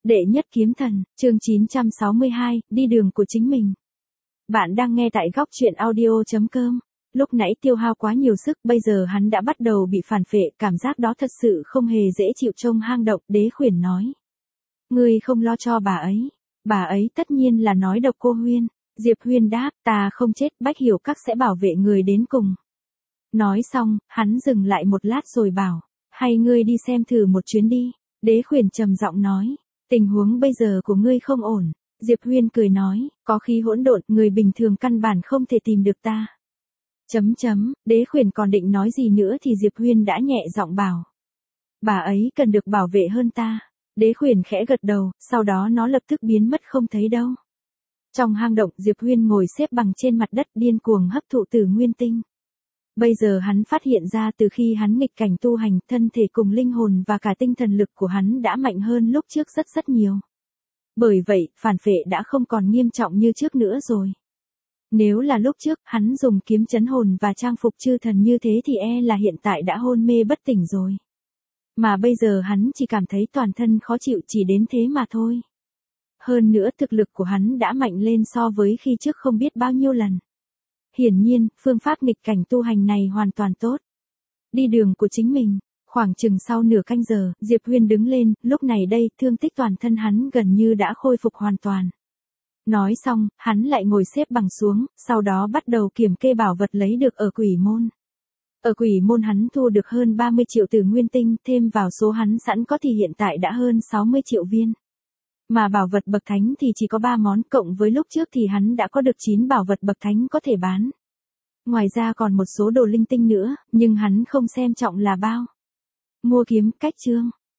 Đệ nhất kiếm thần, chương 962, đi đường của chính mình. Bạn đang nghe tại góc truyện audio.com. Lúc nãy tiêu hao quá nhiều sức, bây giờ hắn đã bắt đầu bị phản phệ, cảm giác đó thật sự không hề dễ chịu. Trong hang động, Đế Khuyển nói. Ngươi không lo cho bà ấy tất nhiên là nói độc cô Huyên. Diệp Huyên đáp, ta không chết, Bách Hiểu Các sẽ bảo vệ người đến cùng. Nói xong, hắn dừng lại một lát rồi bảo, hay ngươi đi xem thử một chuyến đi. Đế Khuyển trầm giọng nói. Tình huống bây giờ của ngươi không ổn. Diệp Huyên cười nói, có khí hỗn độn, người bình thường căn bản không thể tìm được ta. Đế Khuyển còn định nói gì nữa thì Diệp Huyên đã nhẹ giọng bảo. Bà ấy cần được bảo vệ hơn ta. Đế Khuyển khẽ gật đầu, sau đó nó lập tức biến mất không thấy đâu. Trong hang động, Diệp Huyên ngồi xếp bằng trên mặt đất điên cuồng hấp thụ tử nguyên tinh. Bây giờ hắn phát hiện ra từ khi hắn nghịch cảnh tu hành, thân thể cùng linh hồn và cả tinh thần lực của hắn đã mạnh hơn lúc trước rất nhiều. Bởi vậy, phản phệ đã không còn nghiêm trọng như trước nữa rồi. Nếu là lúc trước, hắn dùng kiếm chấn hồn và trang phục chư thần như thế thì là hiện tại đã hôn mê bất tỉnh rồi. Mà bây giờ hắn chỉ cảm thấy toàn thân khó chịu chỉ đến thế mà thôi. Hơn nữa thực lực của hắn đã mạnh lên so với khi trước không biết bao nhiêu lần. Hiển nhiên, phương pháp nghịch cảnh tu hành này hoàn toàn tốt. Đi đường của chính mình, khoảng chừng sau nửa canh giờ, Diệp Huyên đứng lên, lúc này đây, thương tích toàn thân hắn gần như đã khôi phục hoàn toàn. Nói xong, hắn lại ngồi xếp bằng xuống, sau đó bắt đầu kiểm kê bảo vật lấy được ở Quỷ Môn. Ở Quỷ Môn hắn thu được hơn 30 triệu tử nguyên tinh, thêm vào số hắn sẵn có thì hiện tại đã hơn 60 triệu viên. Mà bảo vật bậc thánh thì chỉ có 3 món, cộng với lúc trước thì hắn đã có được 9 bảo vật bậc thánh có thể bán. Ngoài ra còn một số đồ linh tinh nữa, nhưng hắn không xem trọng là bao. Mua kiếm, cách chương.